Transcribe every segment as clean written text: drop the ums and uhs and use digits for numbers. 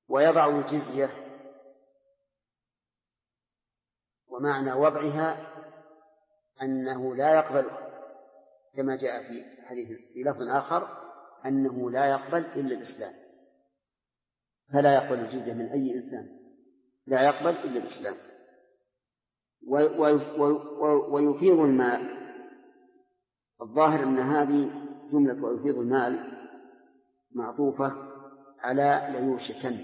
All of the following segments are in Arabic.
ويضع الجزية، ومعنى وضعها أنه لا يقبل، كما جاء في حديث في لفظ آخر أنه لا يقبل إلا الإسلام، فلا يقبل الجزية من أي إنسان، لا يقبل إلا الإسلام. ويفيض المال، الظاهر أن هذه جملة ويفيض المال معطوفة على ليوشكن،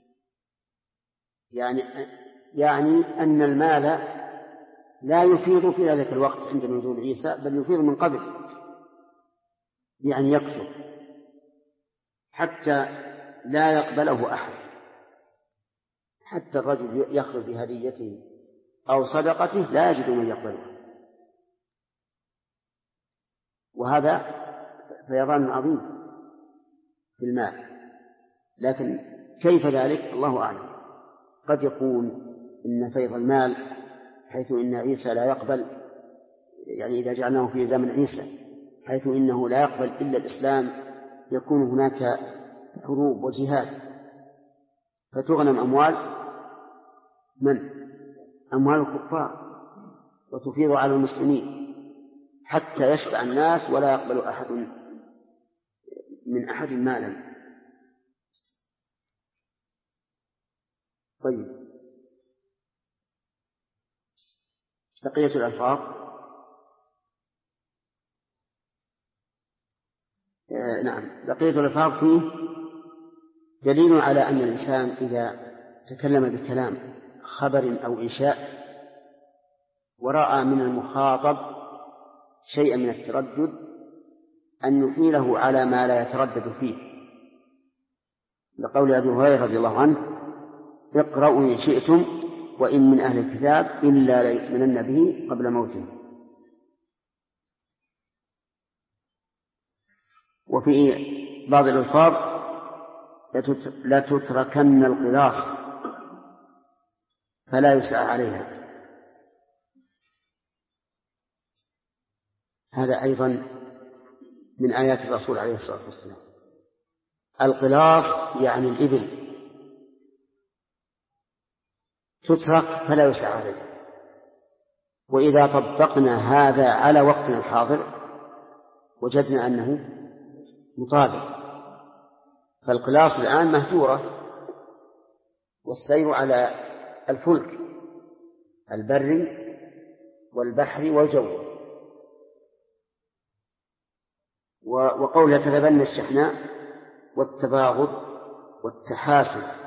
يعني أن المال لا يفيض في ذلك الوقت عند نزول عيسى، بل يفيض من قبل، يعني يكثر حتى لا يقبله أحد، حتى الرجل يخرج بهديته أو صدقته لا يجد من يقبله، وهذا فيضان عظيم في المال. لكن كيف ذلك الله أعلم، قد يكون إن فيض المال حيث إن عيسى لا يقبل، يعني إذا جعلناه في زمن عيسى حيث إنه لا يقبل إلا الإسلام، يكون هناك حروب وجهاد، فتغنم أموال من؟ أموال الكفار، وتفيض على المسلمين حتى يشبع الناس ولا يقبل أحد من أحد مالا. طيب، بقية الألفاظ. نعم، بقية الألفاظ فيه دليل على أن الإنسان إذا تكلم بكلام خبر أو إنشاء ورأى من المخاطب شيئا من التردد أن يحيله على ما لا يتردد فيه، لقول أبي هريرة رضي الله عنه: اقرأوا إن شئتم وإن من أهل الكتاب إلا ليؤمنن به قبل موته. وفي بعض الألفاظ: لتتركن القلاص فلا يسعى عليها. هذا أيضا من آيات الرسول عليه الصلاة والسلام. القلاص يعني الإبل تترك فلا يسعى عليها. وإذا طبقنا هذا على وقتنا الحاضر وجدنا أنه مطابق، فالقلاص الآن مهجورة، والسير على الفلك البري والبحر والجو. وقول يتلبن الشحناء والتباغض والتحاسد،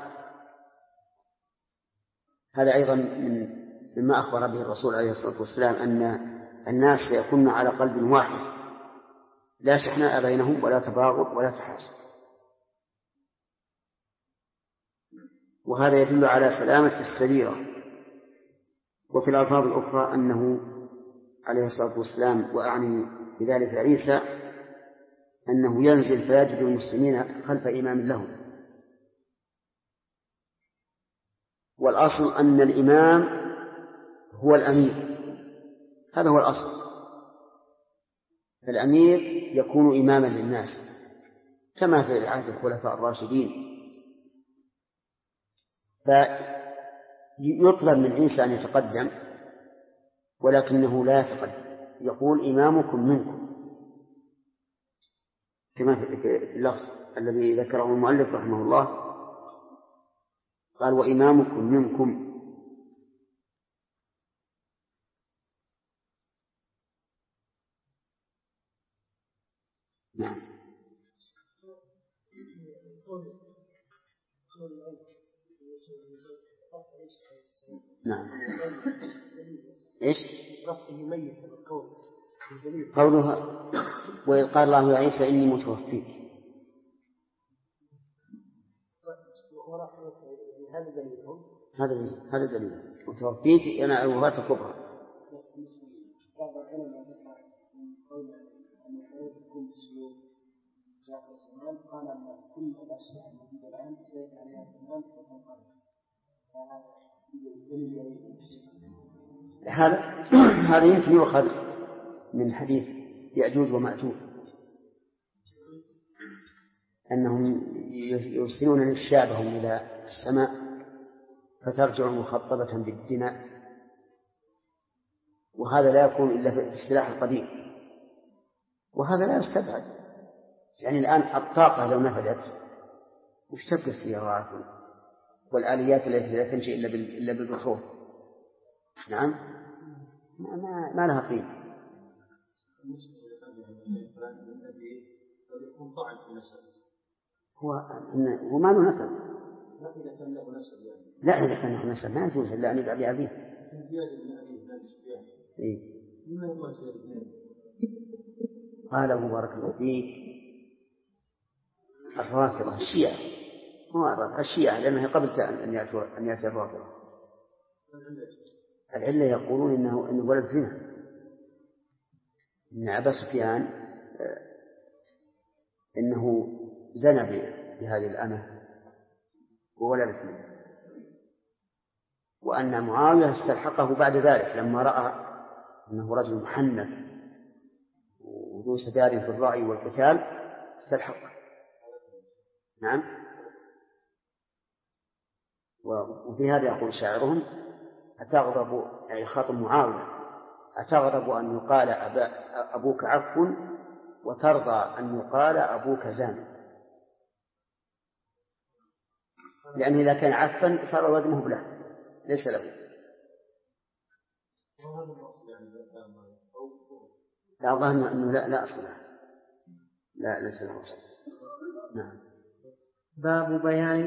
هذا أيضا مما أخبر به الرسول عليه الصلاة والسلام أن الناس سيكونون على قلب واحد، لا شحناء بينهم ولا تباغض ولا تحاسد. وهذا يدل على سلامة السريرة. وفي الألفاظ الأخرى أنه عليه الصلاة والسلام، وأعني بذلك عيسى، أنه ينزل فيجد المسلمين خلف إمام لهم. والأصل أن الإمام هو الأمير، هذا هو الأصل. الأمير يكون إماما للناس كما في عهد الخلفاء الراشدين. فيطلب من عيسى أن يتقدم، ولكنه لا يتقدم، يقول: إمامكم منكم، كما في اللفظ الذي ذكره المؤلف رحمه الله، قال: وإمامكم منكم. نعم. نعم. إيش؟ قولها: وإذ قال الله يا عيسى إني متوفيك. هذا دليل متوفيك أنا الوفاة الكبرى. هذا يمكن يؤخذ من حديث يأجوج ومأجوج أنهم يرسلون نشابهم إلى السماء فترجع مخطبة بالدماء، وهذا لا يكون إلا في السلاح القديم، وهذا لا يستبعد. يعني الآن الطاقة لو نفذت وش تبقى السيارات والآليات التي لا تمشي إلا بالبترول؟ نعم، ما لها قيمة. هو ما له نسب. لا، إذا كان له نسب ما يجوز إلا أن يدعى بأبيه. قال أبو بارك الله فيك الرافضة الشيعة، هو الشيعة لأنها قبل أن يأتي الرافضة. العلة يقولون إنه ولد زنا، إن أبا سفيان إنه زنى بهذه الأمة وولدت منه، وأن معاوية استلحقه بعد ذلك لما رأى أنه رجل محنك وذو سداد في الرأي والقتال استلحقه. نعم. وفي هذا يقول شاعرهم أتغضب، يعني خاطب معاوية، أتغضب أن يقال أبوك عفو وترضى أن يقال أبوك زان، لأنه إذا كان عفوا صار الولد مهب له ليس له. لا ظن أنه لا أصل له، لا ليس له أصل. نعم. باب بيان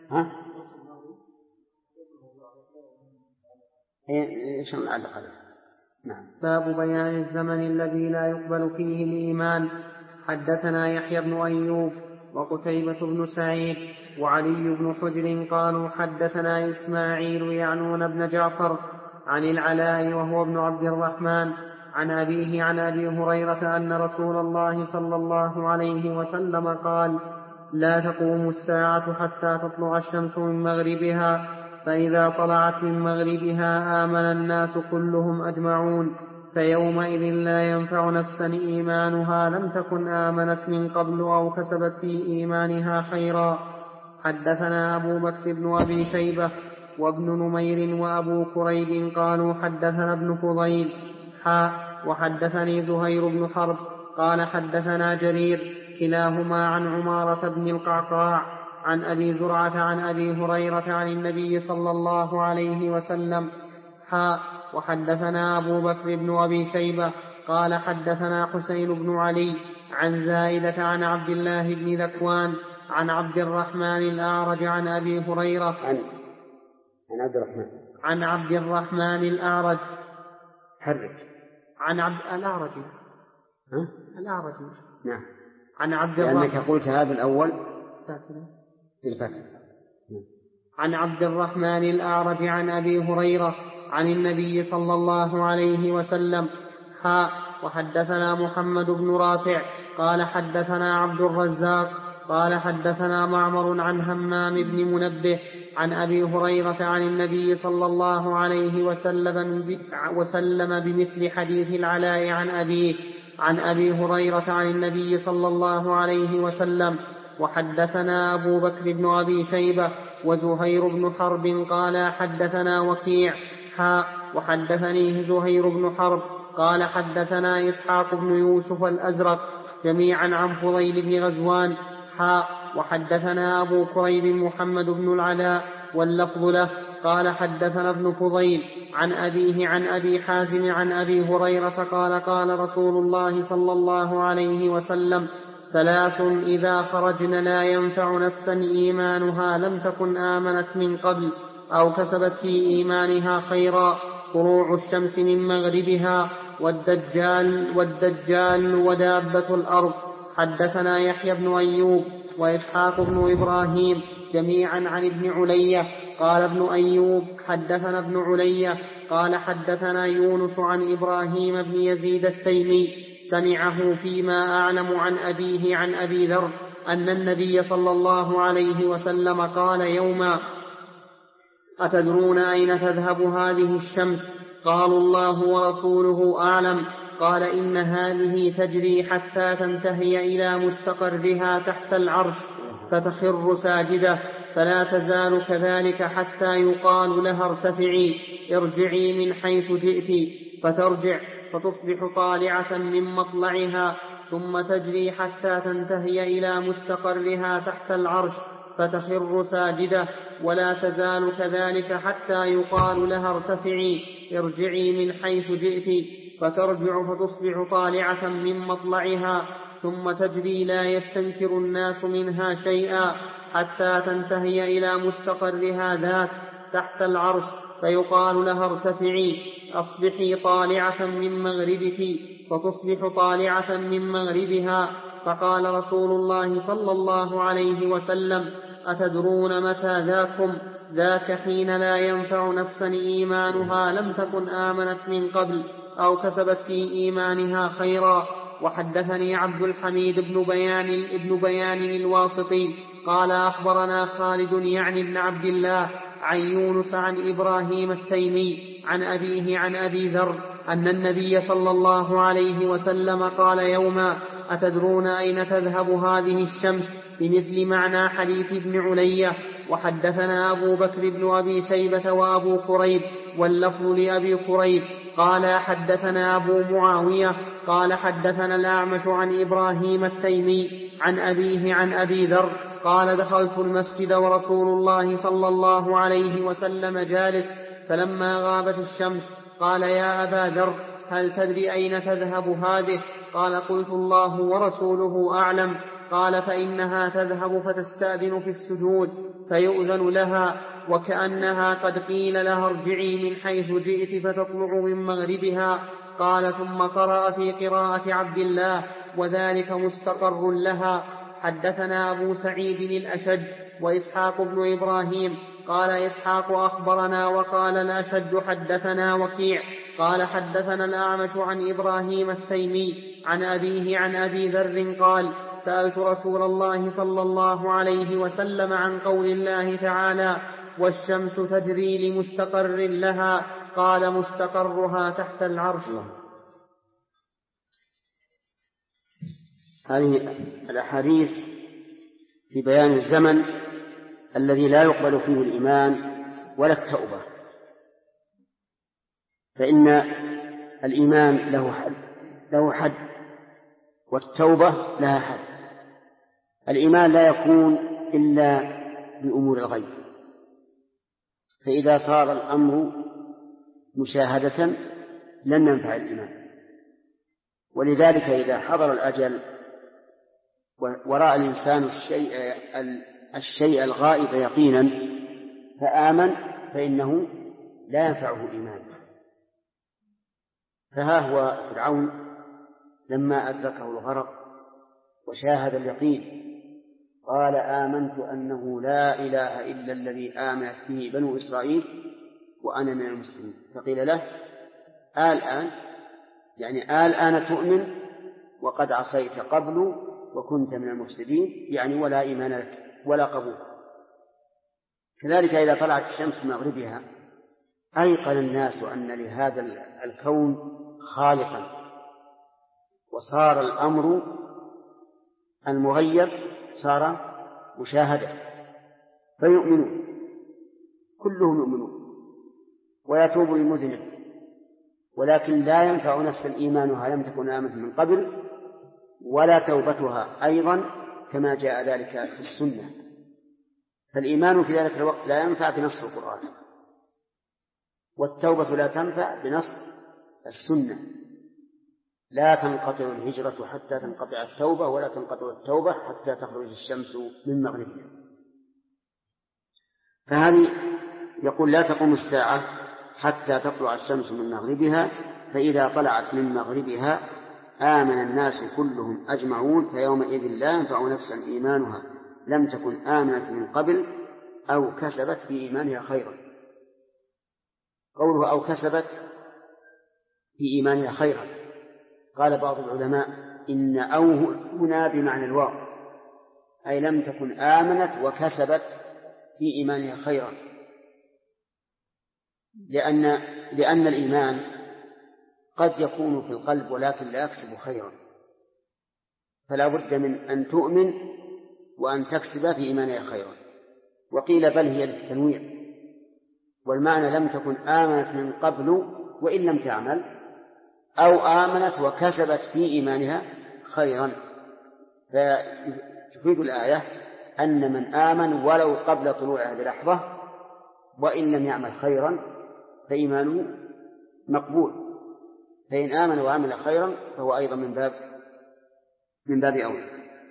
إيش نعلق عليه؟ نعم. باب بيان الزمن الذي لا يقبل فيه الإيمان. حدثنا يحيى بن أيوب وقتيبة بن سعيد وعلي بن حجر قالوا حدثنا إسماعيل يعنون بن جعفر عن العلاء وهو ابن عبد الرحمن عن أبيه عن أبي هريرة أن رسول الله صلى الله عليه وسلم قال لا تقوم الساعة حتى تطلع الشمس من مغربها، فإذا طلعت من مغربها آمن الناس كلهم أجمعون، فيومئذ لا ينفع نفسا إيمانها لم تكن آمنت من قبل أو كسبت في إيمانها خيرا. حدثنا أبو بكر بن أبي شيبة وابن نمير وأبو كريب قالوا حدثنا ابن فضيل وحدثني زهير بن حرب قال حدثنا جرير كلاهما عن عمارة بن القعقاع عن أبي زرعة عن أبي هريرة عن النبي صلى الله عليه وسلم وحدثنا أبو بكر بن أبي شيبة قال حدثنا حسين بن علي عن زائدة عن عبد الله بن ذكوان عن عبد الرحمن الأعرج عن أبي هريرة عن عبد الرحمن الأعرج عن الأعرج الأعرج نعم. عن عبد الرحمن لأنك قلت هذا الأول في الفتح. عن عبد الرحمن الأعرج عن أبي هريرة عن النبي صلى الله عليه وسلم وحدثنا محمد بن رافع قال حدثنا عبد الرزاق قال حدثنا معمر عن همام بن منبه عن أبي هريرة عن النبي صلى الله عليه وسلم بمثل حديث العلاء عن أبيه عن أبي هريرة عن النبي صلى الله عليه وسلم. وحدثنا أبو بكر بن أبي شيبة وزهير بن حرب قال حدثنا وكيع وحدثنيه زهير بن حرب قال حدثنا إسحاق بن يوسف الأزرق جميعا عن فضيل بن غزوان وحدثنا أبو كريب محمد بن العلاء واللفظ له قال حدثنا ابن فضيل عن أبيه عن أبي حازم عن أبي هريرة قال قال رسول الله صلى الله عليه وسلم ثلاث إذا خرجن لا ينفع نفسا إيمانها لم تكن آمنت من قبل أو كسبت في إيمانها خيرا طلوع الشمس من مغربها والدجال ودابة الأرض. حدثنا يحيى بن أيوب وإسحاق بن إبراهيم جميعا عن ابن علية قال ابن أيوب حدثنا ابن علية قال حدثنا يونس عن إبراهيم بن يزيد التيمي سمعه فيما أعلم عن أبيه عن أبي ذر أن النبي صلى الله عليه وسلم قال يوما أتدرون أين تذهب هذه الشمس؟ قالوا الله ورسوله أعلم. قال إن هذه تجري حتى تنتهي إلى مستقرها تحت العرش فتخر ساجدة، فلا تزال كذلك حتى يقال لها ارتفعي ارجعي من حيث جئت، فترجع فتصبح طالعة من مطلعها، ثم تجري حتى تنتهي إلى مستقرها تحت العرش فتخر ساجدة، ولا تزال كذلك حتى يقال لها ارتفعي ارجعي من حيث جئت، فترجع فتصبح طالعة من مطلعها، ثم تجري لا يستنكر الناس منها شيئا حتى تنتهي إلى مستقرها ذاك تحت العرش، فيقال لها ارتفعي أصبحي طالعة من مغربك، فتصبح طالعة من مغربها. فقال رسول الله صلى الله عليه وسلم: أتدرون متى ذاكم؟ ذاك حين لا ينفع نفسا إيمانها لم تكن آمنت من قبل أو كسبت في إيمانها خيرا. وحدثني عبد الحميد ابن بيان الواسطي قال أخبرنا خالد يعني بن عبد الله عن يونس عن إبراهيم التيمي عن أبيه عن أبي ذر أن النبي صلى الله عليه وسلم قال يوما: أتدرون أين تذهب هذه الشمس؟ بمثل معنى حديث ابن علية. وحدثنا أبو بكر بن أبي شيبة وأبو كريب واللفظ لأبي كريب قال حدثنا أبو معاوية قال حدثنا الأعمش عن إبراهيم التيمي عن أبيه عن أبي ذر قال: دخلت المسجد ورسول الله صلى الله عليه وسلم جالس، فلما غابت الشمس قال: يا أبا ذر، هل تدري أين تذهب هذه؟ قال: قلت: الله ورسوله أعلم. قال: فإنها تذهب فتستأذن في السجود فيؤذن لها، وكأنها قد قيل لها ارجعي من حيث جئت فتطلع من مغربها. قال: ثم قرأ في قراءة عبد الله: وذلك مستقر لها. حدثنا أبو سعيد الأشج وإسحاق بن إبراهيم قال إسحاق أخبرنا وقال الأشج حدثنا وكيع قال حدثنا الأعمش عن إبراهيم التيمي عن أبيه عن أبي ذر قال: سألت رسول الله صلى الله عليه وسلم عن قول الله تعالى: والشمس تجري لمستقر لها، قال: مستقرها تحت العرش. هذه الأحاديث في بيان الزمن الذي لا يقبل فيه الإيمان ولا التوبة، فإن الإيمان له حد والتوبة لها حد. الإيمان لا يكون إلا بأمور الغيب، فإذا صار الأمر مشاهدة لم ينفع الإيمان. ولذلك إذا حضر الأجل ورأى الإنسان الشيء الغائب يقينا فآمن فإنه لا ينفعه إيمان. فها هو فرعون لما أدركه الغرق وشاهد اليقين قال: آمنت أنه لا إله إلا الذي آمنت به بنو إسرائيل وأنا من المسلمين. فقيل له: الآن تؤمن وقد عصيت قبل وكنت من المفسدين، يعني ولا إيمان لك ولا قبول. كذلك إذا طلعت الشمس من مغربها أيقن الناس أن لهذا الكون خالقا، وصار الأمر المغيب صار مشاهدة، فيؤمنون كلهم يؤمنون ويتوب المذنب، ولكن لا ينفع نفسا إيمانها لم تكن آمنت من قبل ولا توبتها أيضا كما جاء ذلك في السنة. فالإيمان في ذلك الوقت لا ينفع بنص القرآن، والتوبة لا تنفع بنص السنة. لا تنقطع الهجرة حتى تنقطع التوبة، ولا تنقطع التوبة حتى تخرج الشمس من مغربها. فهذه يقول: لا تقوم الساعة حتى تطلع الشمس من مغربها، فإذا طلعت من مغربها آمن الناس كلهم أجمعون، فيومئذ لا ينفع نفسا إيمانها لم تكن آمنت من قبل أو كسبت في إيمانها خيرا. قوله أو كسبت في إيمانها خيرا، قال بعض العلماء إن أو هنا بمعنى الواو، أي لم تكن آمنت وكسبت في إيمانها خيرا، لأن الإيمان قد يكون في القلب ولكن لا يكسب خيرا، فلا بد من أن تؤمن وأن تكسب في إيمانها خيرا. وقيل بل هي للتنويع، والمعنى لم تكن آمنت من قبل وإن لم تعمل، أو آمنت وكسبت في إيمانها خيرا. فتفيد الآية أن من آمن ولو قبل طلوعها بلحظة وإن لم يعمل خيرا فإيمانه مقبول، فإن آمن وعمل خيرا فهو أيضا من باب أولى.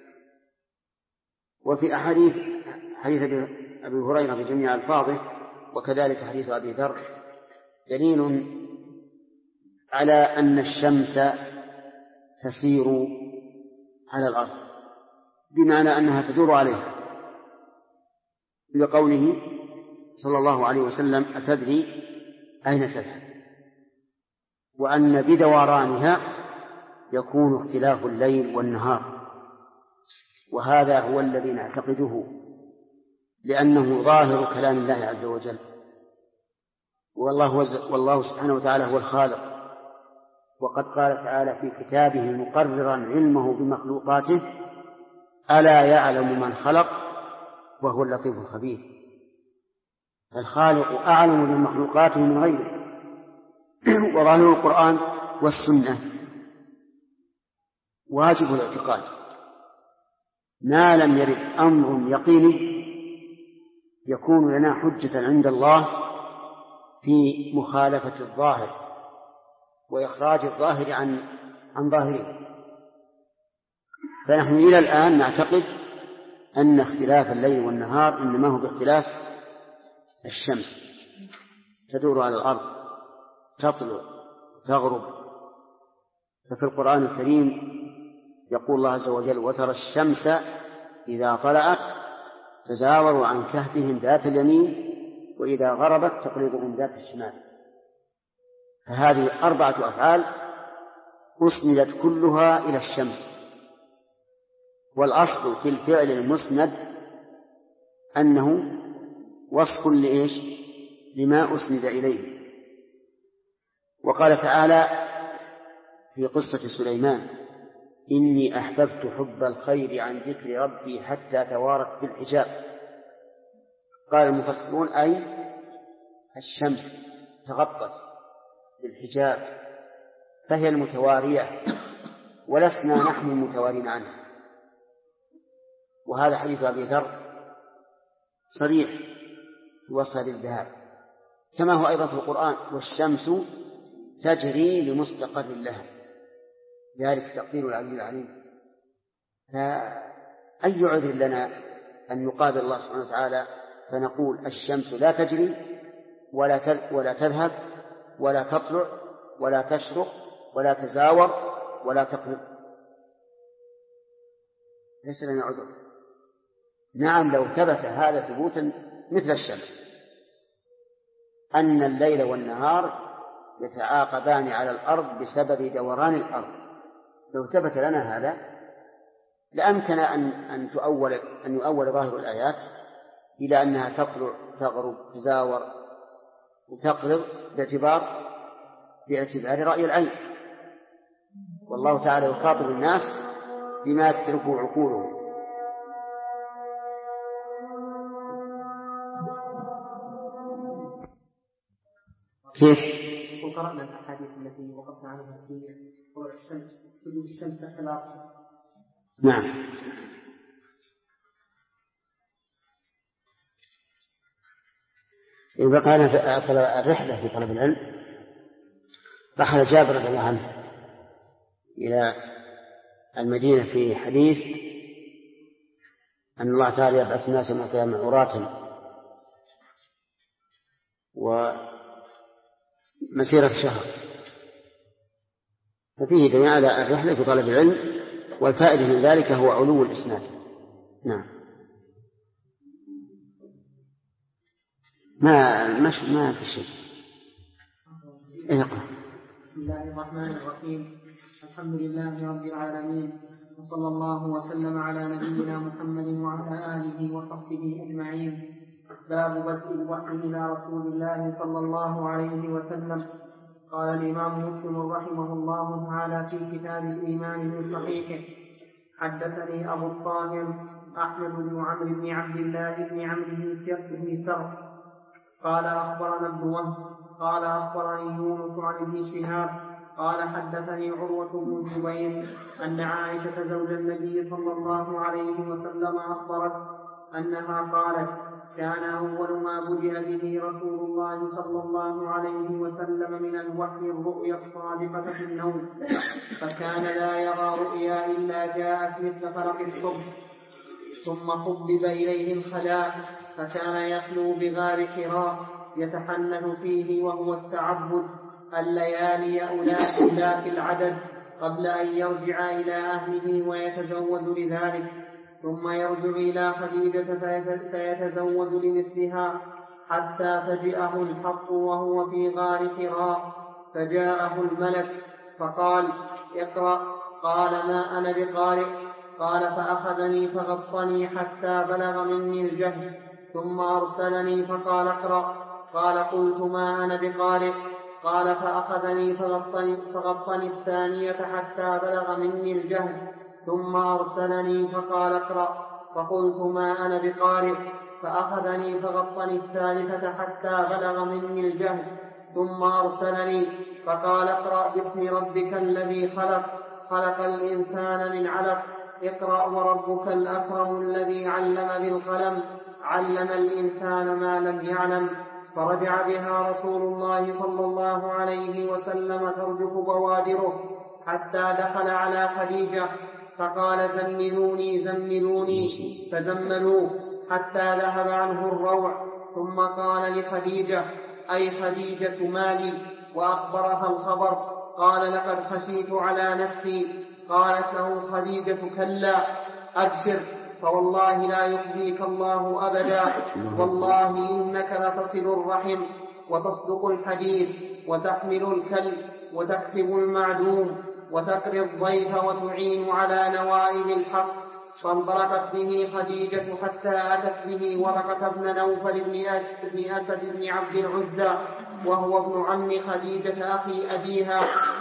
وفي حديث أبي هريرة بجميع ألفاظه وكذلك حديث أبي ذر دليل على أن الشمس تسير على الأرض، بمعنى أنها تدور عليها، بقوله صلى الله عليه وسلم أتدري أين تذهب، وأن بدورانها يكون اختلاف الليل والنهار، وهذا هو الذي نعتقده لأنه ظاهر كلام الله عز وجل، والله سبحانه وتعالى هو الخالق. وقد قال تعالى في كتابه مقررا علمه بمخلوقاته ألا يعلم من خلق وهو اللطيف الخبير. الخالق أعلم بمخلوقاته من غيره. وظاهر القرآن والسنة واجب الاعتقاد، ما لم يرد أمر يقيني يكون لنا حجة عند الله في مخالفة الظاهر وإخراج الظاهر عن ظاهره. فنحن إلى الآن نعتقد أن اختلاف الليل والنهار إنما هو باختلاف الشمس، تدور على الأرض تطلع تغرب. ففي القرآن الكريم يقول الله عز وجل وترى الشمس إذا طلعت تزاور عن كهفهم ذات اليمين وإذا غربت تقرضهم ذات الشمال. فهذه 4 أفعال أسندت كلها إلى الشمس، والأصل في الفعل المسند أنه وصف لإيش؟ لما أسند إليه. وقال تعالى في قصة سليمان إني أحببت حب الخير عن ذكر ربي حتى توارت بالحجاب. قال المفسرون أي الشمس تغطت بالحجاب فهي المتوارية ولسنا نحن المتوارين عنها. وهذا حديث أبي ذر صريح في وصف هذه الذهاب، كما هو أيضا في القرآن والشمس تجري لمستقر لها ذلك تقدير العزيز العليم. فأي عذر لنا أن نقابل الله سبحانه وتعالى فنقول الشمس لا تجري ولا تذهب ولا تطلع ولا تشرق ولا تزاور ولا تقرب؟ ليس لنا عذر. نعم لو ثبت هذا ثبوتا مثل الشمس أن الليل والنهار يتعاقبان على الأرض بسبب دوران الأرض، لو ثبت لنا هذا لأمكن أن يؤول ظاهر الآيات إلى أنها تطلع تغرب تزاور وتقرب باعتبار رأي العين، والله تعالى يخاطب الناس بما تدركه عقولهم. كيف؟ وقرأنا الأحاديث التي وقفنا عنها السنة والشمس سجود الشمس تحت الأرض. نعم. إذا كان الرحلة في طلب العلم رحل جابر رضي الله عنه إلى المدينة في حديث أن الله تعالى يبعث الناس من القيامة عراة ومسيرة شهر، ففيه دليل على الرحلة في طلب العلم، والفائدة من ذلك هو علو الإسناد. نعم. ما في شيء. اقرأ. بسم الله الرحمن الرحيم. الحمد لله رب العالمين، وصلى الله وسلم على نبينا محمد وعلى آله وصحبه أجمعين. باب بدء الوحي إلى رسول الله صلى الله عليه وسلم. قال الإمام مسلم رحمه الله تعالى في كتاب الإيمان من صحيحه: حدثني أبو الطاهر أحمد بن عمرو بن عبد الله بن عمرو بن سرح قال أخبرنا ابن وهب قال أخبرني يونس عن ابن شهاب قال حدثني عروة بن الزبير أن عائشة زوج النبي صلى الله عليه وسلم أخبرت أنها قالت: كان أول ما بدأ به رسول الله صلى الله عليه وسلم من الوحي الرؤيا الصادقة في النوم، فكان لا يرى رؤيا إلا جاءت مثل فرق الصبح، ثم حبب إليه الخلاء، فكان يخلو بغار حراء يتحنث فيه وهو التعبد الليالي أولاك العدد قبل أن يرجع إلى أهله ويتزود لذلك، ثم يرجع إلى خديجة فيتزود لمثلها، حتى فجأه الحق وهو في غار حراء، فجاءه الملك فقال: اقرأ. قال: ما أنا بقارئ. قال: فأخذني فغطني حتى بلغ مني الجهد، ثم أرسلني فقال: اقرأ. قال: قلت: ما أنا بقارئ. قال: فأخذني فغطني الثانية حتى بلغ مني الجهد، ثم أرسلني فقال: اقرأ. فقلت: ما أنا بقارئ. فأخذني فغطني الثالثة حتى بلغ مني الجهد، ثم أرسلني فقال: اقرأ باسم ربك الذي خلق الإنسان من علق، اقرأ وربك الأكرم الذي علم بالقلم، علم الإنسان ما لم يعلم. فرجع بها رسول الله صلى الله عليه وسلم ترجف بوادره، حتى دخل على خديجة فقال: زملوني زملوني، فزملوه حتى ذهب عنه الروع، ثم قال لخديجة: أي خديجة مالي؟ وأخبرها الخبر. قال: لقد خشيت على نفسي. قالت له خديجة: كلا، أبشر، فوالله لا يخزيك الله أبدا، والله إنك لتصل الرحم وتصدق الحديث وتحمل الكلب وتكسب المعدوم وتقري الضيف وتعين على نوائب الحق. فانطلقت به خديجة حتى أتت به ورقة بن نوفل بن أسد بن عبد العزى، وهو ابن عم خديجة أخي أبيها،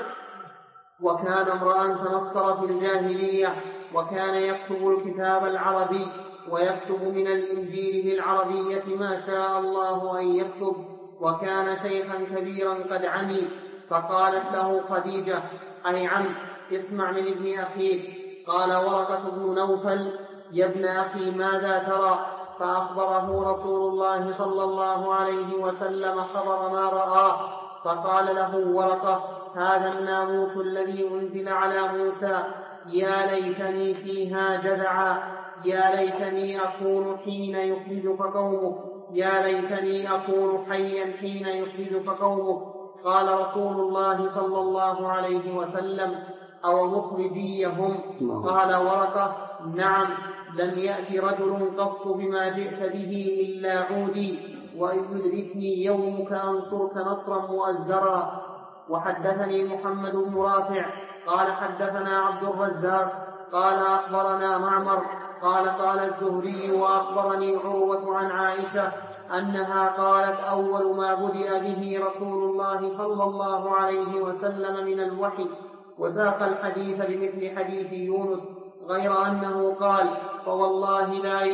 وكان امرأ تنصر في الجاهلية، وكان يكتب الكتاب العربي ويكتب من الإنجيل بالعربية ما شاء الله أن يكتب، وكان شيخا كبيرا قد عمي. فقالت له خديجة: أي عم، اسمع من ابن أخيك. قال ورقة بن نوفل: يا ابن أخي، ماذا ترى؟ فأخبره رسول الله صلى الله عليه وسلم خبر ما رآه. فقال له ورقة: هذا الناموس الذي أنزل على موسى، يا ليتني فيها جذعا، يا ليتني أكون حين يخرجك قومك، يا ليتني أكون حيا حين يخرجك قومك. قال رسول الله صلى الله عليه وسلم: أو مخرجيهم؟ قال ورقة: نعم، لم يأت رجل قط بما جئت به إلا عودي، وإن يدركني يومك أنصرك نصرا مؤزرا. وحدثني محمد بن رافع قال حدثنا عبد الرزاق قال أخبرنا معمر قال الزهري: وأخبرني عروة عن عائشة أنها قالت: أول ما بدأ به رسول الله صلى الله عليه وسلم من الوحي. وساق الحديث بمثل حديث يونس، غير أنه قال: فوالله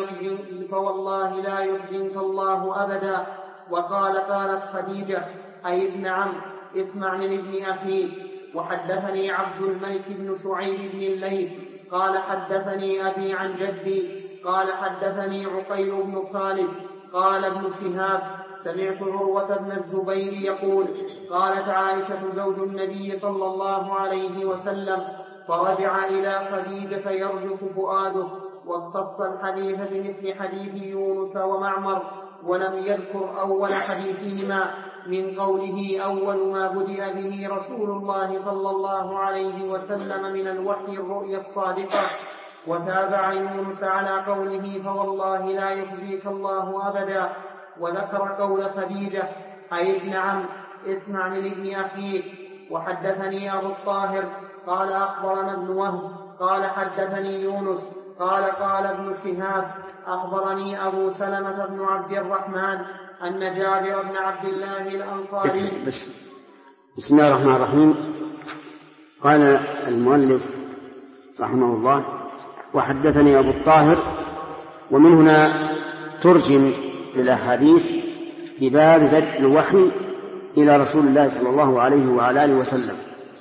لا يحزنك الله أبدا. وقال: قالت خديجة: أي ابن عم، اسمع من ابن أخيك. وحدثني عبد الملك بن شعيب بن الليث قال حدثني أبي عن جدي قال حدثني عقيل بن خالد قال ابن شهاب: سمعت عروة بن الزبير يقول: قالت عائشة زوج النبي صلى الله عليه وسلم: فرجع إلى خديجة يرجف فؤاده. واختص الحديث بمثل حديث يونس ومعمر، ولم يذكر أول حديثهما من قوله: أول ما بدأ به رسول الله صلى الله عليه وسلم من الوحي الرؤيا الصادقة. وتابع يونس على قوله: فوالله لا يخزيك الله أبدا. وذكر قول خديجة: أي ابن عم، اسمع من ابن أخيك. وحدثني أبو الطاهر قال أخبرنا ابن وهب قال حدثني يونس قال ابن شهاب: أخبرني أبو سلمة بن عبد الرحمن أن جابر بن عبد الله الأنصاري بسم الله الرحمن الرحيم. قال المؤلف رحمه الله: وحدثني أبو الطاهر. ومن هنا ترجم للأحاديث بباب بدء الوحي إلى رسول الله صلى الله عليه وعلى آله وسلم.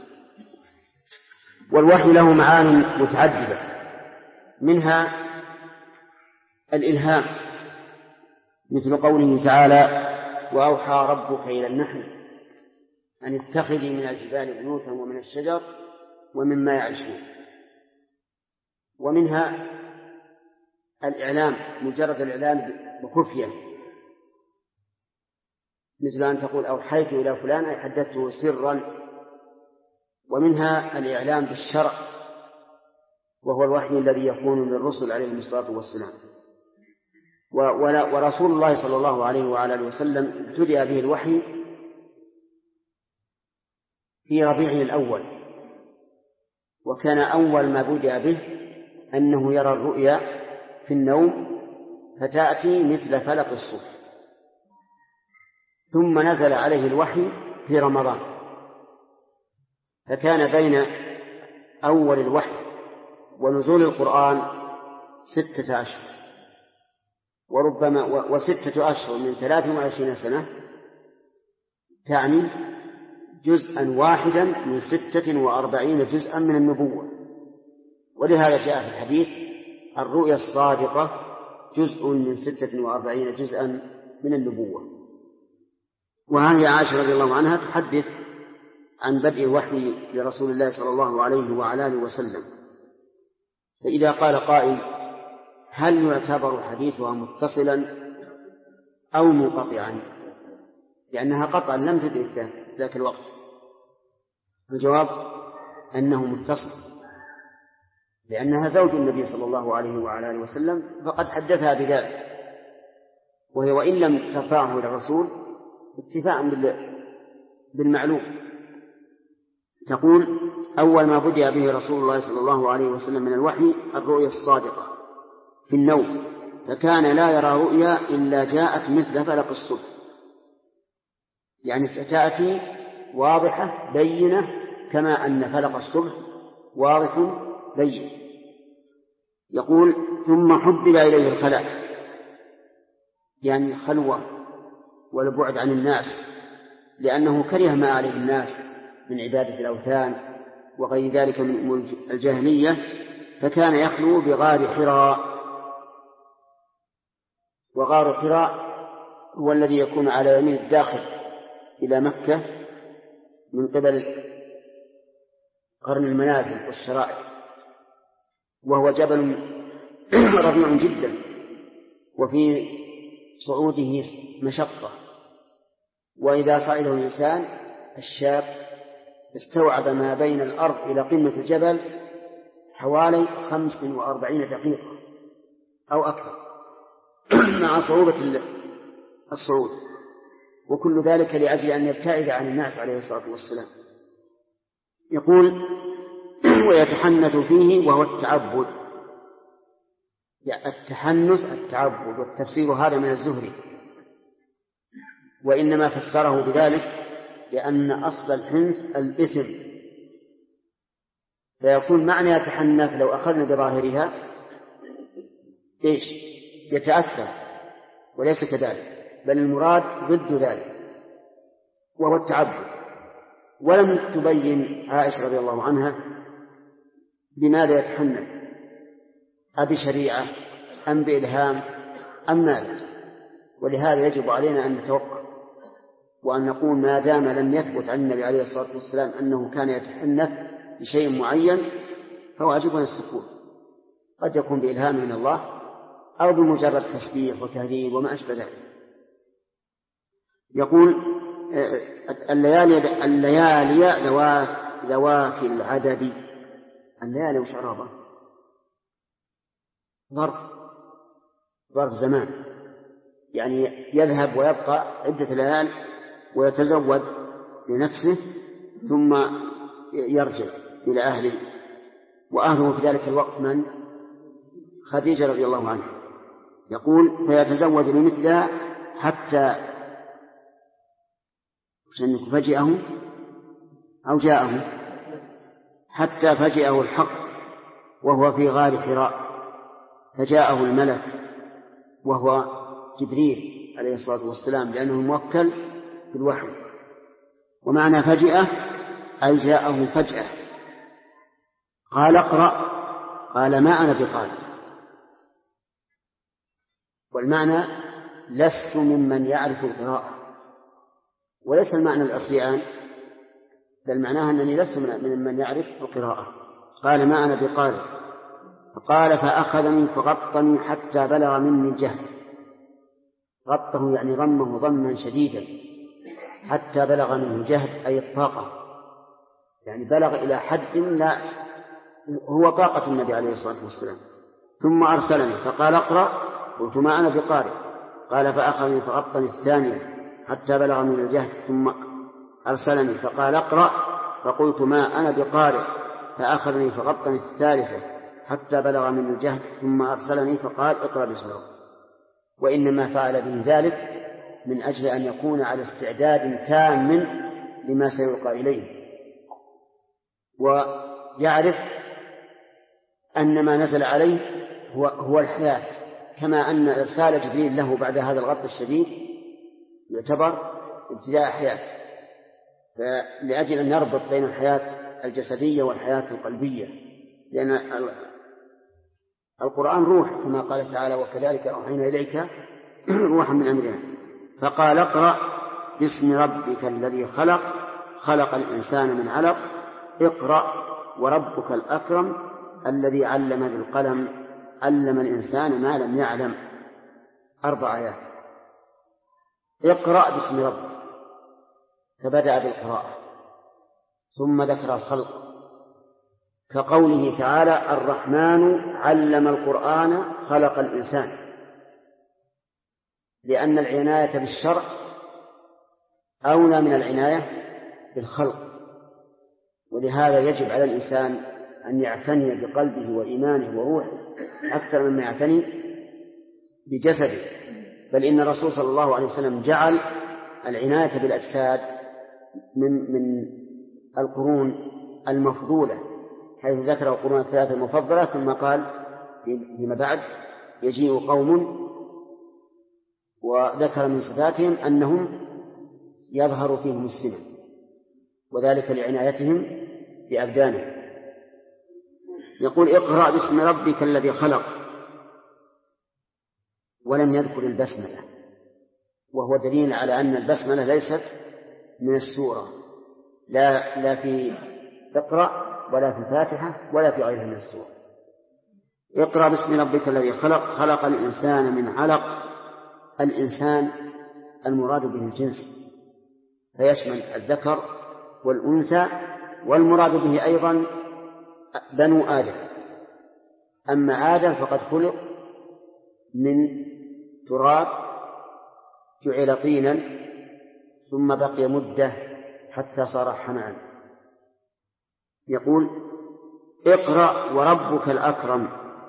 والوحي له معان متعددة، منها الإلهام، مثل قوله تعالى: وأوحى ربك إلى النحل أن اتخذي من الجبال بيوتا ومن الشجر ومما يعرشون. ومنها الإعلام، مجرد الإعلام بخفية، مثل أن تقول أوحيت إلى فلان أي حدثته سرا. ومنها الإعلام بالشرع، وهو الوحي الذي يكون للرسل عليهم الصلاة والسلام. ورسول الله صلى الله عليه وعلى آله وسلم ابتدأ به الوحي في ربيع الأول، وكان أول ما بدأ به أنه يرى الرؤيا في النوم فتأتي مثل فلق الصبح، ثم نزل عليه الوحي في رمضان، فكان بين أول الوحي ونزول القرآن 6 أشهر، وربما 6 أشهر من 23 سنة تعني جزءا واحدا من 46 جزءا من النبوة. ولهذا جاء في الحديث: الرؤيا الصادقة جزء من 46 جزءا من النبوة. وهذه عائشة رضي الله عنها تحدث عن بدء الوحي لرسول الله صلى الله عليه وعلى آله وسلم. فإذا قال قائل: هل يعتبر حديثها متصلا أو منقطعا؟ لأنها قطعا لم تدرك ذاك الوقت. الجواب أنه متصل، لأنها زوج النبي صلى الله عليه وعلى آله وسلم، فقد حدثها بذلك، وهي وإن لم ترفعه إلى الرسول اكتفاء بالمعلوم. تقول: أول ما بدأ به رسول الله صلى الله عليه وسلم من الوحي الرؤيا الصادقة في النوم، فكان لا يرى رؤيا إلا جاءت مثل فلق الصبح، يعني تأتي واضحة بينة، كما أن فلق الصبح واضح بين. يقول: ثم حبب إليه الخلاء، يعني الخلوة والبعد عن الناس، لأنه كره ما عليه الناس من عبادة الأوثان وغير ذلك من أمور الجاهلية، فكان يخلو بغار حراء. وغار حراء هو الذي يكون على يمين الداخل إلى مكة من قبل قرن المنازل والشرائع، وهو جبل رفيع جدا، وفي صعوده مشقة، وإذا صعده الإنسان الشاب استوعب ما بين الأرض إلى قمة الجبل حوالي 45 دقيقة أو أكثر مع صعوبة الصعود، وكل ذلك لأجل أن يبتعد عن الناس عليه الصلاة والسلام. يقول: ويتحنث فيه وهو التعبد، يعني التحنث التعبد، والتفسير هذا من الزهري، وإنما فسره بذلك لأن أصل الحنث الإثم، فيكون معنى يتحنث لو أخذنا بظاهرها إيش؟ يتأثر، وليس كذلك، بل المراد ضد ذلك وهو التعبد. ولم تبين عائشة رضي الله عنها بماذا يتحنث، أبشريعة أم بإلهام أم ماذا، ولهذا يجب علينا أن نتوقف وأن نقول ما دام لم يثبت عن النبي عليه الصلاة والسلام أنه كان يتحنث بشيء معين فواجبنا السكوت، قد يكون بإلهام من الله أو بمجرد تسبيح وتهليل وما أشبه ذلك. يقول: الليالي ذوات العدد. الليالي وش عرابة؟ ظرف زمان، يعني يذهب ويبقى عدة ليال ويتزود لنفسه ثم يرجع إلى أهله، وأهله في ذلك الوقت من؟ خديجة رضي الله عنها. يقول: فيتزود لمثلها حتى فجئه أو جاءه حتى فجأه الحق وهو في غار حراء، فجاءه الملك وهو جبريل عليه الصلاة والسلام لأنه موكل بالوحي. ومعنى فجأة أي جاءه فجأة. قال اقرأ، قال ما أنا بقارئ. والمعنى لست ممن يعرف القراءة، وليس المعنى العصيان، بل معناها أنني لست ممن يعرف القراءة. قال ما أنا بقارئ. فقال فأخذني فغطني حتى بلغ مني الجهد. غطه يعني ضمه ضما شديدا، حتى بلغ منه الجهد أي الطاقة، يعني بلغ إلى حد لا هو طاقة النبي عليه الصلاة والسلام. ثم أرسلني فقال اقرأ، قلت ما أنا بقارئ. قال فأخذني فغطني الثانية حتى بلغ من الجهد. ثم أرسلني فقال اقرأ، فقلت ما أنا بقارئ. فأخذني فغطني الثالثة حتى بلغ من الجهد. ثم أرسلني فقال اقرأ باسم ربك. وإنما فعل به ذلك من أجل أن يكون على استعداد تام لما سيلقى إليه، ويعرف أن ما نزل عليه هو الحياة، كما أن إرسال جبريل له بعد هذا الغط الشديد يعتبر ابتداء حياة، لأجل أن نربط بين الحياة الجسدية والحياة القلبية، لأن القرآن روح كما قال تعالى وكذلك أوحينا إليك روحا من أمرنا. فقال اقرأ باسم ربك الذي خلق، خلق الإنسان من علق، اقرأ وربك الأكرم الذي علم بالقلم، علم الإنسان ما لم يعلم. 4 آيات. اقرأ باسم ربك، فبدأ بالقراءة ثم ذكر الخلق، كقوله تعالى الرحمن علم القرآن خلق الإنسان، لأن العناية بالشرع أولى من العناية بالخلق. ولهذا يجب على الإنسان أن يعتني بقلبه وإيمانه وروحه أكثر مما يعتني بجسده. بل إن الرسول صلى الله عليه وسلم جعل العناية بالأجساد من القرون المفضولة، حيث ذكر القرون 3 المفضلة، ثم قال فيما بعد يجيء قوم، وذكر من صفاتهم أنهم يظهر فيهم السمن، وذلك لعنايتهم بأبدانهم. يقول اقرأ باسم ربك الذي خلق، ولم يذكر البسملة، وهو دليل على أن البسملة ليست من السورة، لا في اقرأ ولا في الفاتحة ولا في غيرها من السورة. اقرأ باسم ربك الذي خلق، خلق الإنسان من علق. الإنسان المراد به الجنس، فيشمل الذكر والأنثى، والمراد به أيضا بنو آدم. أما آدم فقد خلق من تراب جعل طينا ثم بقي مدة حتى صار حماء. يقول اقرأ وربك الأكرم.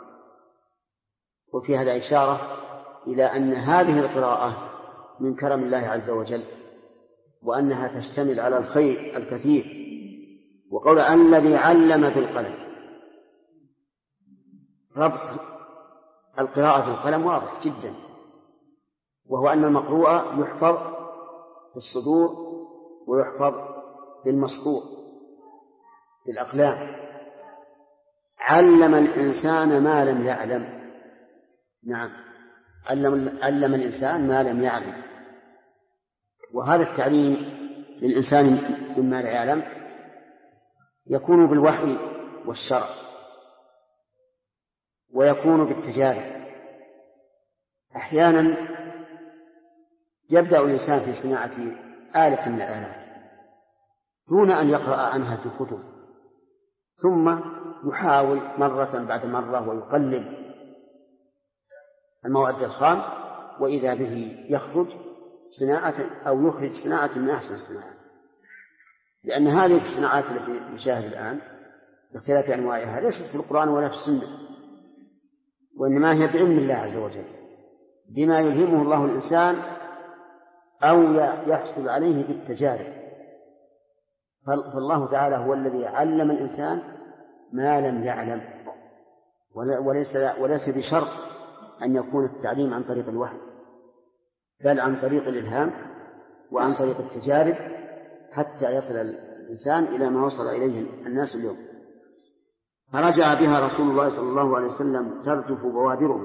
وفي هذا إشارة إلى أن هذه القراءة من كرم الله عز وجل، وأنها تشتمل على الخير الكثير. وقول الذي علم بالقلم، ربط القراءة بالقلم واضح جدا، وهو أن المقروء يحفظ في الصدور ويحفظ بالمسطور بالأقلام. علم الإنسان ما لم يعلم. نعم، علم الإنسان ما لم يعلم. وهذا التعليم للإنسان مما لا يعلم يكون بالوحي والشرع، ويكون بالتجارب. أحيانا يبدأ الإنسان في صناعة آلة من الآلات دون أن يقرأ عنها في كتب، ثم يحاول مرة بعد مرة ويقلب المواد الخام، وإذا به يخرج صناعة أو يخرج صناعة من أحسن الصناعات. لأن هذه الصناعات التي نشاهد الآن باختلاف أنواعها ليست في القرآن ولا في السنة، وإنما هي بعلم الله عز وجل، بما يلهمه الله الإنسان أو يحصل عليه بالتجارب. فالله تعالى هو الذي علم الإنسان ما لم يعلم، وليس بشرط أن يكون التعليم عن طريق الوحي، بل عن طريق الإلهام وعن طريق التجارب حتى يصل الإنسان إلى ما وصل إليه الناس اليوم. فرجع بها رسول الله صلى الله عليه وسلم ترجف بوادره.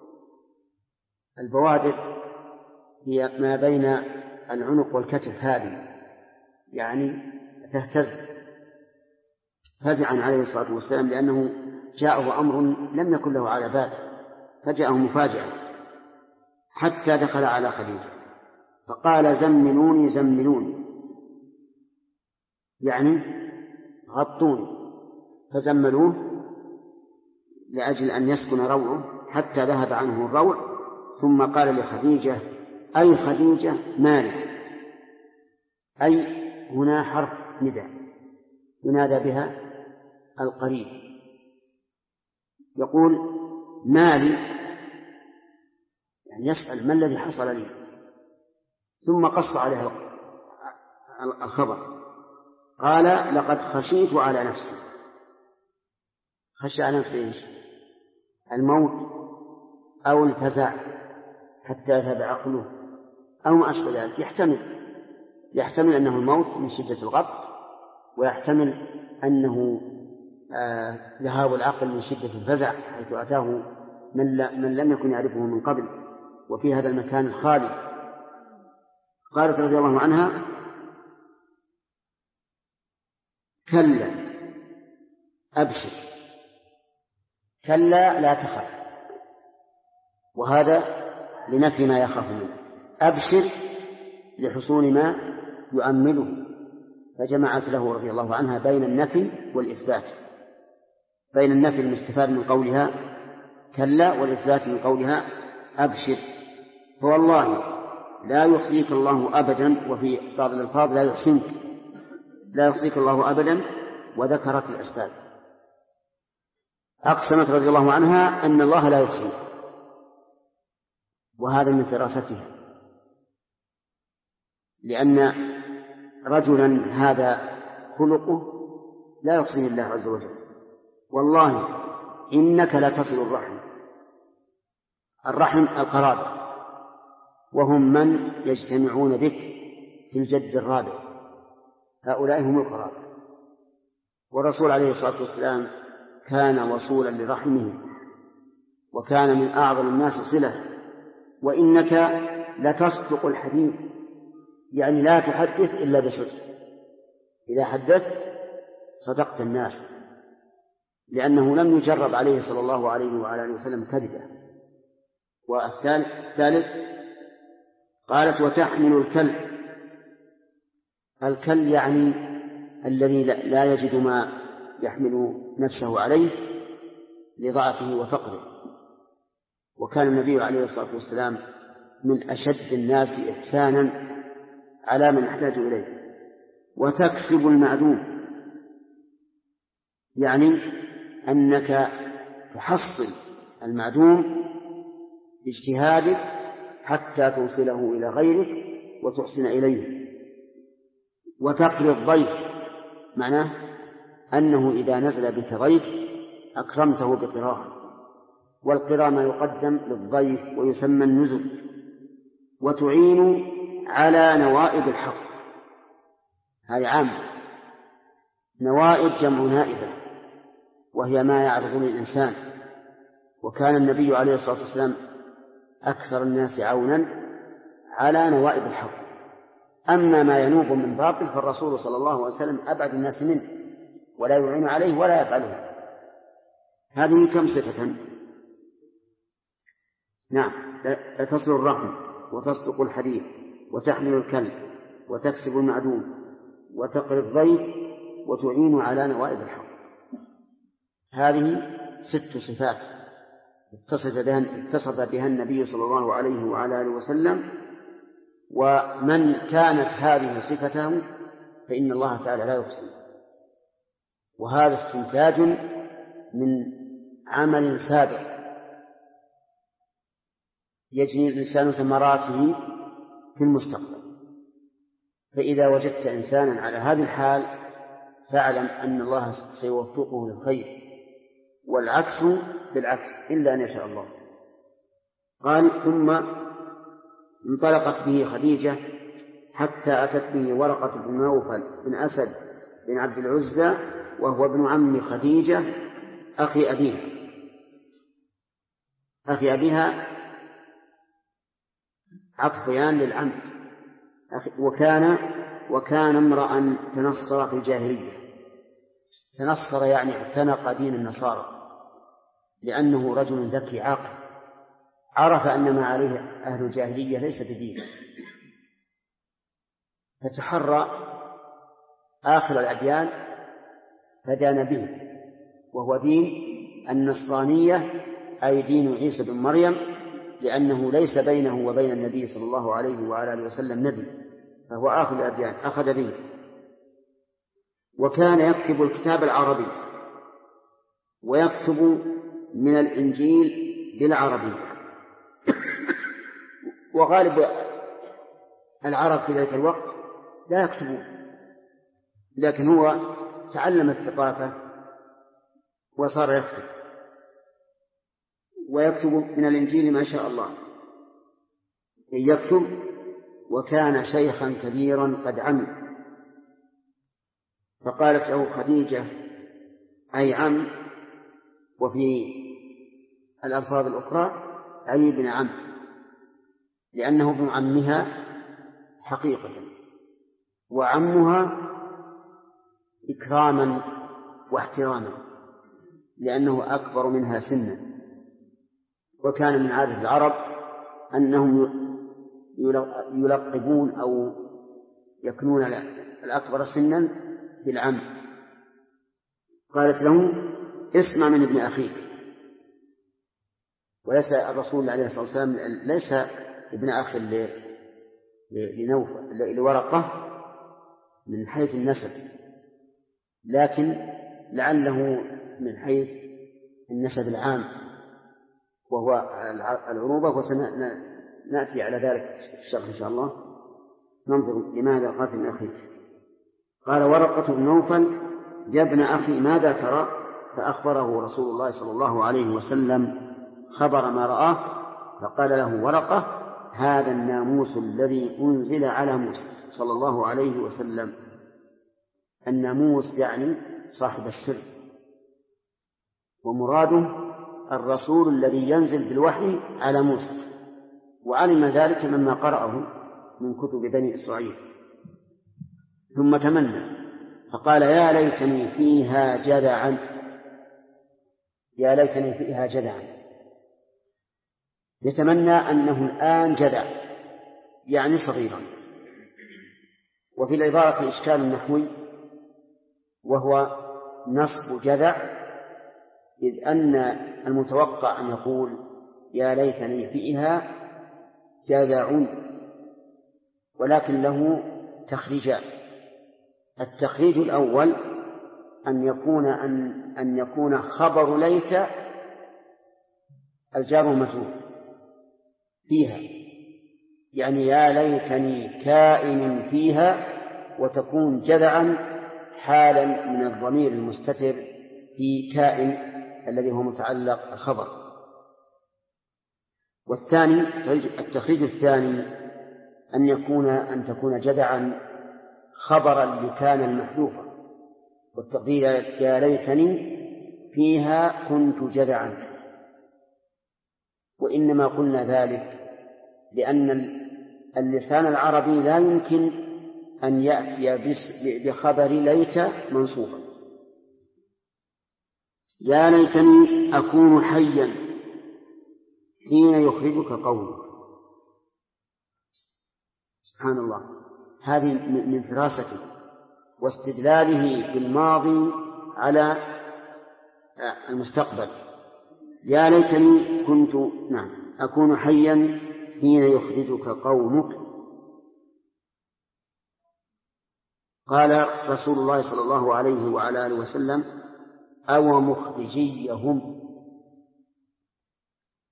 البوادر هي ما بين العنق والكتف، هذه يعني تهتز، فزعا عليه الصلاة والسلام لأنه جاءه أمر لم يكن له على بال، فجاءه مفاجأة، حتى دخل على خديجة فقال زملوني زملوني، يعني غطوني، فزملوه لأجل أن يسكن روعه حتى ذهب عنه الروع. ثم قال لخديجة أي خديجة مالك، أي هنا حرف نداء ينادى بها القريب، يقول مالي، يعني يسأل ما الذي حصل لي. ثم قص عليها الخبر، قال لقد خشيت على نفسي. خشى على نفسه إيش؟ الموت أو الفزع حتى يذهب عقله أو ما أشبه ذلك. يحتمل أنه الموت من شدة الغبط، ويحتمل أنه ذهاب العقل من شدة الفزع حيث أتاه من لم يكن يعرفه من قبل وفي هذا المكان الخالي. قالت رضي الله عنها كلا أبشر، كلا لا تخف، وهذا لنفي ما يخاف منه، أبشر لحصول ما يؤمله، فجمعت له رضي الله عنها بين النفي والإثبات، بين النفي المستفاد من قولها كلا والإثبات من قولها أبشر. فوالله لا يخزيك الله أبدا، وفي بعض الألفاظ لا يخزيك الله أبدا، وذكرت الأسباب. أقسمت رضي الله عنها أن الله لا يخزيك، وهذا من فراستها، لأن رجلا هذا خلقه لا يخزيه الله عز وجل. والله إنك لتصل الرحم القرابة، وهم من يجتمعون بك في الجد الرابع، هؤلاء هم القرابة. والرسول عليه الصلاة والسلام كان وصولا لرحمه، وكان من أعظم الناس صلة. وإنك لتصدق الحديث، يعني لا تحدث إلا بصدق، إذا حدثت صدقت الناس، لأنه لم يجرب عليه صلى الله عليه وعلى آله وسلم كذبا. والثالث قالت وتحمل الكل يعني الذي لا يجد ما يحمل نفسه عليه لضعفه وفقره. وكان النبي عليه الصلاة والسلام من أشد الناس إحسانا على من يحتاج إليه. وتكسب المعدوم، يعني أنك تحصل المعدوم باجتهادك حتى توصله إلى غيرك وتحسن إليه. وتقري الضيف، معناه أنه إذا نزل بك ضيف أكرمته بقراه، والقراء ما يقدم للضيف ويسمى النزل. وتعين على نوائب الحق، هذه عامة. نوائب جمع نائبة، وهي ما يعرض للإنسان. وكان النبي عليه الصلاة والسلام أكثر الناس عونا على نوائب الحق. أما ما ينوب من باطل فالرسول صلى الله عليه وسلم أبعد الناس منه، ولا يعين عليه ولا يفعله. هذه كم صفة؟ نعم، تصل الرحم، وتصدق الحديث، وتحمل الكلب، وتكسب المعدوم، وتقري الضيف، وتعين على نوائب الحق. هذه 6 صفات اتصف بها النبي صلى الله عليه وعلى آله وسلم. ومن كانت هذه صفته فإن الله تعالى لا يحصي. وهذا استنتاج من عمل سابق يجني الإنسان ثمراته في المستقبل. فإذا وجدت إنسانا على هذه الحال فاعلم أن الله سيوفقه للخير، والعكس بالعكس إلا أن يشاء الله. قال: ثم انطلقت به خديجة حتى أتت به ورقة بن نوفل بن أسد بن عبد العزى، وهو ابن عم خديجة أخي أبيها عطف بيان للعم. وكان امرأ تنصر في الجاهلية. تنصر يعني اعتنق دين النصارى، لأنه رجل ذكي عاقل، عرف أن ما عليه أهل الجاهلية ليس بدين، فتحرى آخر الأديان فدان به، وهو دين النصرانية، أي دين عيسى بن مريم، لأنه ليس بينه وبين النبي صلى الله عليه وعلى آله وسلم نبي، فهو آخر الأديان أخذ به. وكان يكتب الكتاب العربي ويكتب من الإنجيل بالعربية. وغالب العرب في ذلك الوقت لا يكتبون، لكن هو تعلم الثقافة وصار يكتب، ويكتب من الإنجيل ما شاء الله يكتب. وكان شيخا كبيرا قد عمي، فقالت له خديجة: أي عم، وفي الألفاظ الأخرى أي ابن عم، لأنه ابن عمها حقيقة، وعمها إكراما واحتراما لأنه أكبر منها سنا. وكان من عادة العرب أنهم يلقبون أو يكنون الأكبر سنا بالعم. قالت له: اسمع من ابن أخيك. وليس الرسول عليه الصلاة والسلام ليس ابن أخ لورقة من حيث النسب، لكن لعله من حيث النسب العام وهو العروبة، وسنأتي على ذلك في الشرح إن شاء الله. ننظر لماذا قالت ابن أخيك. قال: ورقة بن نوفل: يا ابن أخي ماذا ترى؟ فأخبره رسول الله صلى الله عليه وسلم خبر ما رآه، فقال له ورقة: هذا الناموس الذي أنزل على موسى صلى الله عليه وسلم. الناموس يعني صاحب السر، ومراده الرسول الذي ينزل بالوحي على موسى، وعلم ذلك مما قرأه من كتب بني إسرائيل. ثم تمنى فقال: يا ليتني فيها جدعا، يا ليتني فيها جدعا. يتمنى أنه الآن جدع يعني صغيرا. وفي العبارة إشكال نحوي، وهو نصب جدع، إذ أن المتوقع أن يقول: يا ليتني فيها جدع، ولكن له تخريجان. التخريج الأول أن يكون خبر ليت الجار والمجرور فيها، يعني يا ليتني كائن فيها، وتكون جدعا حالا من الضمير المستتر في كائن الذي هو متعلق الخبر. والثاني التخريج الثاني أن تكون جدعا خبرا لكان المحذوفة، والتقدير: يا ليتني فيها كنت جدعا. وإنما قلنا ذلك لأن اللسان العربي لا يمكن أن يأتي بخبر ليت منصوبا. يا ليتني أكون حيا حين يخرجك قولك. سبحان الله، هذه من فراسته واستدلاله بالماضي على المستقبل. يا ليتني أكون حيا حين يخرجك قومك. قال رسول الله صلى الله عليه وعلى آله وسلم: أو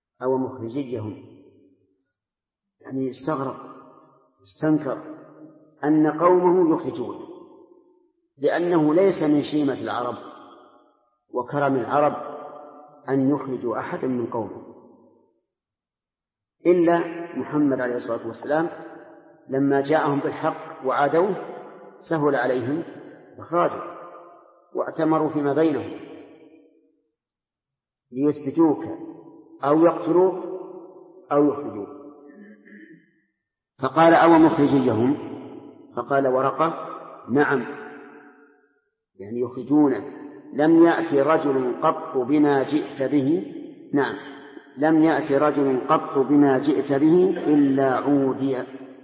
مخرجيهم، يعني استغرب استنكر أن قومه يخرجون، لأنه ليس من شيمة العرب وكرم العرب أن يخرجوا أحدا من قومه، إلا محمد عليه الصلاة والسلام لما جاءهم بالحق وعادوه سهل عليهم إخراجه، واعتمروا فيما بينهم ليثبتوك أو يقتلوك أو يخرجوك. فقال أو مخرجيهم؟ فقال ورقة نعم، يعني يخرجونه. لم يأتي رجل قط بما جئت به، نعم، لم يأتي رجل قط بما جئت به إلا عودي.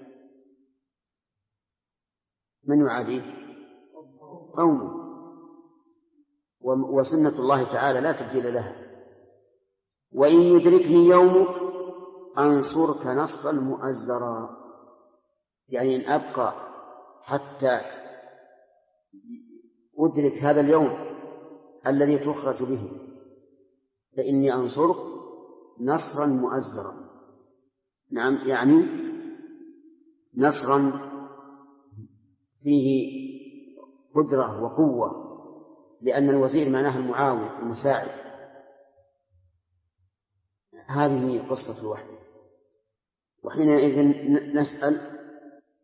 من يعاديه؟ قومه. وسنة الله تعالى لا تبديل لها. وإن يدركني يومك أنصرك نصرا مؤزرا، يعني إن أبقى حتى أدرك هذا اليوم الذي تخرج به فإني أنصرك نصرا مؤزرا. نعم، يعني نصرا فيه قدرة وقوة، لأن الوزير معناه المعاون المساعد. هذه قصة الوحي. وحينئذ نسأل